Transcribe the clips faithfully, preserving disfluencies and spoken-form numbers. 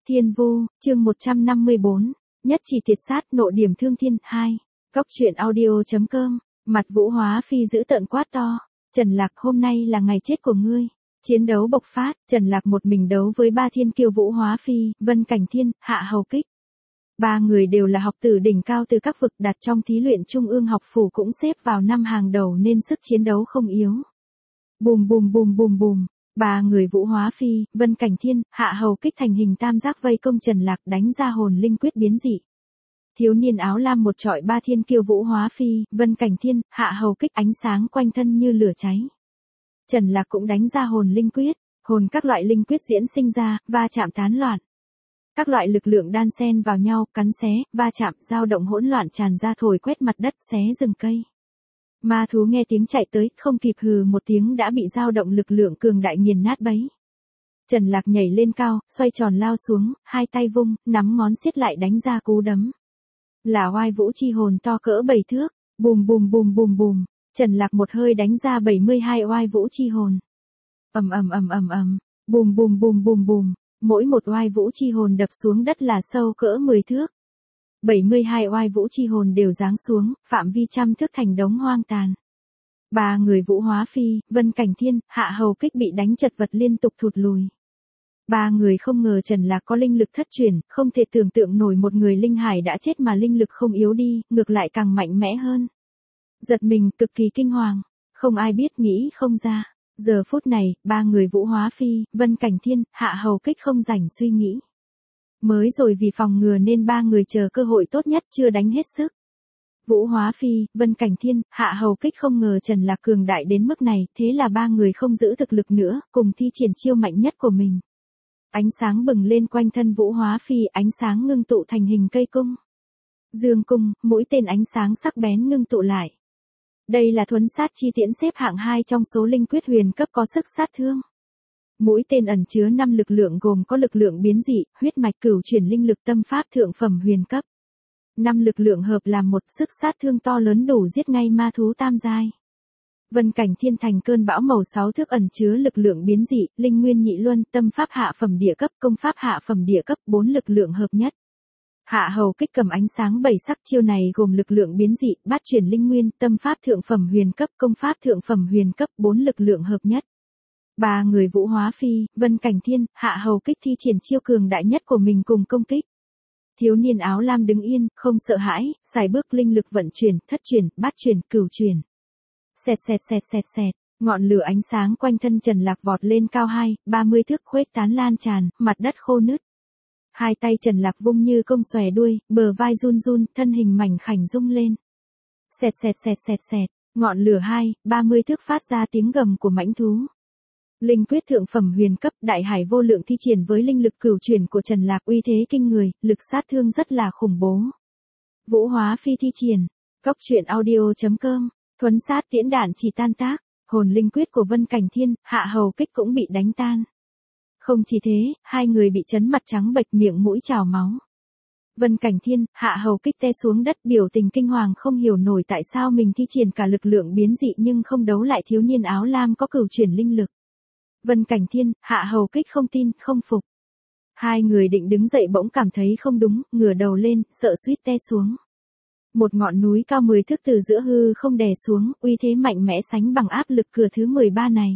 Thiên Vu, chương một trăm năm mươi bốn, nhất chỉ tiệt sát nộ điểm thương thiên, hai. Cóc truyện audio.com, mặt Vũ Hóa Phi giữ tợn quát to. Trần Lạc, hôm nay là ngày chết của ngươi. Chiến đấu bộc phát, Trần Lạc một mình đấu với ba thiên kiêu Vũ Hóa Phi, Vân Cảnh Thiên, Hạ Hầu Kích. Ba người đều là học tử đỉnh cao từ các vực đặt trong thí luyện trung ương học phủ, cũng xếp vào năm hàng đầu nên sức chiến đấu không yếu. Bùm bùm bùm bùm bùm. Ba người Vũ Hóa Phi, Vân Cảnh Thiên, Hạ Hầu Kích thành hình tam giác vây công Trần Lạc, đánh ra hồn linh quyết biến dị. Thiếu niên áo lam một trọi ba thiên kiêu Vũ Hóa Phi, Vân Cảnh Thiên, Hạ Hầu Kích, ánh sáng quanh thân như lửa cháy. Trần Lạc cũng đánh ra hồn linh quyết, hồn các loại linh quyết diễn sinh ra, va chạm tán loạn. Các loại lực lượng đan xen vào nhau, cắn xé, va chạm, dao động hỗn loạn tràn ra, thổi quét mặt đất, xé rừng cây. Ma thú nghe tiếng chạy tới, không kịp hừ một tiếng đã bị dao động lực lượng cường đại nghiền nát bấy. Trần Lạc nhảy lên cao, xoay tròn lao xuống, hai tay vung, nắm ngón siết lại đánh ra cú đấm. Là oai vũ chi hồn to cỡ bảy thước, bùm bùm bùm bùm bùm, Trần Lạc một hơi đánh ra bảy mươi hai oai vũ chi hồn. Ầm ầm ầm ầm ầm, bùm bùm bùm bùm bùm, mỗi một oai vũ chi hồn đập xuống đất là sâu cỡ mười thước. bảy mươi hai oai vũ chi hồn đều giáng xuống, phạm vi trăm thước thành đống hoang tàn. Ba người Vũ Hóa Phi, Vân Cảnh Thiên, Hạ Hầu Kích bị đánh chật vật liên tục thụt lùi. Ba người không ngờ Trần Lạc có linh lực thất truyền, không thể tưởng tượng nổi một người linh hải đã chết mà linh lực không yếu đi, ngược lại càng mạnh mẽ hơn. Giật mình, cực kỳ kinh hoàng, không ai biết nghĩ không ra. Giờ phút này, ba người Vũ Hóa Phi, Vân Cảnh Thiên, Hạ Hầu Kích không rảnh suy nghĩ. Mới rồi vì phòng ngừa nên ba người chờ cơ hội tốt nhất chưa đánh hết sức. Vũ Hóa Phi, Vân Cảnh Thiên, Hạ Hầu Kích không ngờ Trần Lạc cường đại đến mức này, thế là ba người không giữ thực lực nữa, cùng thi triển chiêu mạnh nhất của mình. Ánh sáng bừng lên quanh thân Vũ Hóa Phi, ánh sáng ngưng tụ thành hình cây cung. Dương cung, mũi tên ánh sáng sắc bén ngưng tụ lại. Đây là thuấn sát chi tiễn xếp hạng hai trong số linh quyết huyền cấp có sức sát thương. Mũi tên ẩn chứa năm lực lượng gồm có lực lượng biến dị, huyết mạch cửu chuyển linh lực tâm pháp thượng phẩm huyền cấp. Năm lực lượng hợp làm một, sức sát thương to lớn đủ giết ngay ma thú tam giai. Vân Cảnh Thiên thành cơn bão màu sáu thước ẩn chứa lực lượng biến dị, linh nguyên nhị luân, tâm pháp hạ phẩm địa cấp, công pháp hạ phẩm địa cấp, bốn lực lượng hợp nhất. Hạ Hầu Kích cầm ánh sáng bảy sắc, chiêu này gồm lực lượng biến dị, bát chuyển linh nguyên, tâm pháp thượng phẩm huyền cấp, công pháp thượng phẩm huyền cấp, bốn lực lượng hợp nhất. Ba người Vũ Hóa Phi, Vân Cảnh Thiên, Hạ Hầu Kích thi triển chiêu cường đại nhất của mình cùng công kích. Thiếu niên áo lam đứng yên, không sợ hãi, xài bước linh lực vận chuyển, thất chuyển, bát chuyển, cửu chuyển. Xẹt xẹt xẹt xẹt xẹt, ngọn lửa ánh sáng quanh thân Trần Lạc vọt lên cao hai, ba mươi thước khuếch tán lan tràn, mặt đất khô nứt. Hai tay Trần Lạc vung như công xòe đuôi, bờ vai run run, thân hình mảnh khảnh rung lên. Xẹt xẹt xẹt xẹt xẹt, ngọn lửa hai, ba mươi thước phát ra tiếng gầm của mãnh thú. Linh quyết thượng phẩm huyền cấp, đại hải vô lượng thi triển với linh lực cửu chuyển của Trần Lạc, uy thế kinh người, lực sát thương rất là khủng bố. Vũ Hóa Phi thi triển, cóc truyện audio.com, thuấn sát tiễn đạn chỉ tan tác, hồn linh quyết của Vân Cảnh Thiên, Hạ Hầu Kích cũng bị đánh tan. Không chỉ thế, hai người bị chấn mặt trắng bệch, miệng mũi trào máu. Vân Cảnh Thiên, Hạ Hầu Kích té xuống đất, biểu tình kinh hoàng không hiểu nổi tại sao mình thi triển cả lực lượng biến dị nhưng không đấu lại thiếu niên áo lam có cửu chuyển linh lực. Vân Cảnh Thiên, Hạ Hầu Kích không tin, không phục. Hai người định đứng dậy bỗng cảm thấy không đúng, ngửa đầu lên, sợ suýt té xuống. Một ngọn núi cao mười thước từ giữa hư không đè xuống, uy thế mạnh mẽ sánh bằng áp lực cửa thứ mười ba này.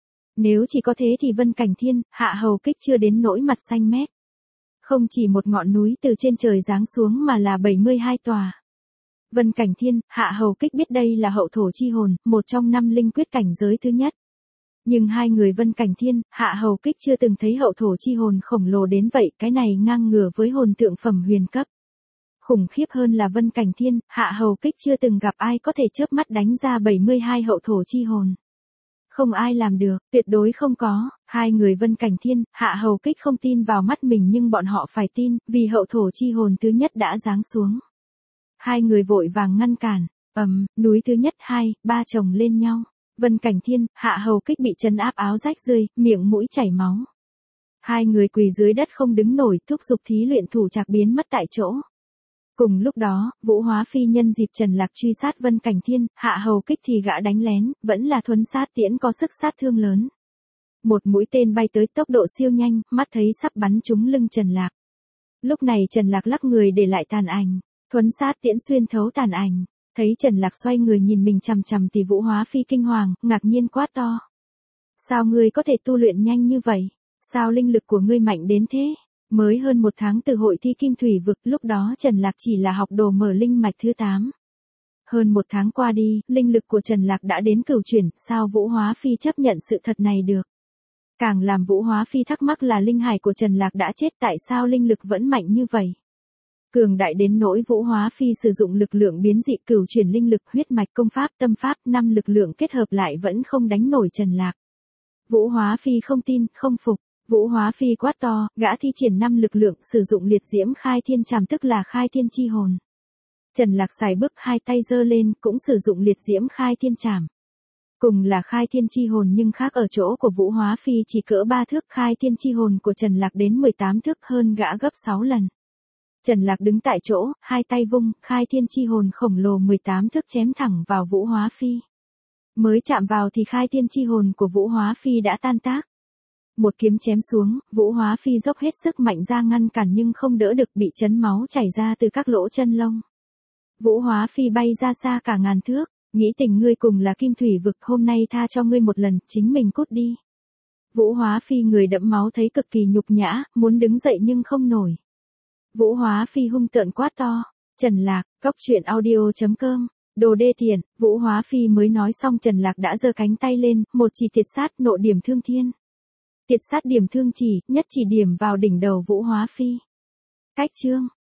Nếu chỉ có thế thì Vân Cảnh Thiên, Hạ Hầu Kích chưa đến nỗi mặt xanh mét. Không chỉ một ngọn núi từ trên trời giáng xuống mà là bảy mươi hai tòa. Vân Cảnh Thiên, Hạ Hầu Kích biết đây là hậu thổ chi hồn, một trong năm linh quyết cảnh giới thứ nhất. Nhưng hai người Vân Cảnh Thiên, Hạ Hầu Kích chưa từng thấy hậu thổ chi hồn khổng lồ đến vậy, cái này ngang ngửa với hồn thượng phẩm huyền cấp. Khủng khiếp hơn là Vân Cảnh Thiên, Hạ Hầu Kích chưa từng gặp ai có thể chớp mắt đánh ra bảy mươi hai hậu thổ chi hồn. Không ai làm được, tuyệt đối không có. Hai người Vân Cảnh Thiên, Hạ Hầu Kích không tin vào mắt mình nhưng bọn họ phải tin, vì hậu thổ chi hồn thứ nhất đã giáng xuống. Hai người vội vàng ngăn cản, ầm, núi thứ nhất hai, ba chồng lên nhau. Vân Cảnh Thiên, Hạ Hầu Kích bị trấn áp, áo rách rơi, miệng mũi chảy máu. Hai người quỳ dưới đất không đứng nổi, thúc giục thí luyện thủ trạc biến mất tại chỗ. Cùng lúc đó, Vũ Hóa Phi nhân dịp Trần Lạc truy sát Vân Cảnh Thiên, Hạ Hầu Kích thì gã đánh lén, vẫn là thuấn sát tiễn có sức sát thương lớn. Một mũi tên bay tới tốc độ siêu nhanh, mắt thấy sắp bắn trúng lưng Trần Lạc. Lúc này Trần Lạc lắc người để lại tàn ảnh, thuấn sát tiễn xuyên thấu tàn ảnh. Thấy Trần Lạc xoay người nhìn mình chằm chằm thì Vũ Hóa Phi kinh hoàng, ngạc nhiên quát to. Sao ngươi có thể tu luyện nhanh như vậy? Sao linh lực của ngươi mạnh đến thế? Mới hơn một tháng từ hội thi Kim Thủy Vực, lúc đó Trần Lạc chỉ là học đồ mở linh mạch thứ tám. Hơn một tháng qua đi, linh lực của Trần Lạc đã đến cửu chuyển, sao Vũ Hóa Phi chấp nhận sự thật này được? Càng làm Vũ Hóa Phi thắc mắc là linh hải của Trần Lạc đã chết, tại sao linh lực vẫn mạnh như vậy? Cường đại đến nỗi Vũ Hóa Phi sử dụng lực lượng biến dị cửu chuyển linh lực, huyết mạch, công pháp, tâm pháp, năm lực lượng kết hợp lại vẫn không đánh nổi Trần Lạc. Vũ Hóa Phi không tin, không phục. Vũ Hóa Phi quát to, gã thi triển năm lực lượng, sử dụng liệt diễm khai thiên trảm, tức là khai thiên chi hồn. Trần Lạc xài bước hai tay giơ lên, cũng sử dụng liệt diễm khai thiên trảm. Cùng là khai thiên chi hồn nhưng khác ở chỗ của Vũ Hóa Phi chỉ cỡ ba thước, khai thiên chi hồn của Trần Lạc đến mười tám thước, hơn gã gấp sáu lần. Trần Lạc đứng tại chỗ, hai tay vung, khai thiên chi hồn khổng lồ mười tám thước chém thẳng vào Vũ Hóa Phi. Mới chạm vào thì khai thiên chi hồn của Vũ Hóa Phi đã tan tác. Một kiếm chém xuống, Vũ Hóa Phi dốc hết sức mạnh ra ngăn cản nhưng không đỡ được, bị chấn máu chảy ra từ các lỗ chân lông. Vũ Hóa Phi bay ra xa cả ngàn thước, nghĩ tình ngươi cùng là Kim Thủy Vực, hôm nay tha cho ngươi một lần, chính mình cút đi. Vũ Hóa Phi người đẫm máu thấy cực kỳ nhục nhã, muốn đứng dậy nhưng không nổi. Vũ Hóa Phi hung tợn quát to, Trần Lạc, cốc truyện audio chấm com. Đồ đê tiện. Vũ Hóa Phi mới nói xong Trần Lạc đã giơ cánh tay lên, một chỉ tiệt sát, nộ điểm thương thiên. Tiệt sát điểm thương chỉ, nhất chỉ điểm vào đỉnh đầu Vũ Hóa Phi. Cách chương.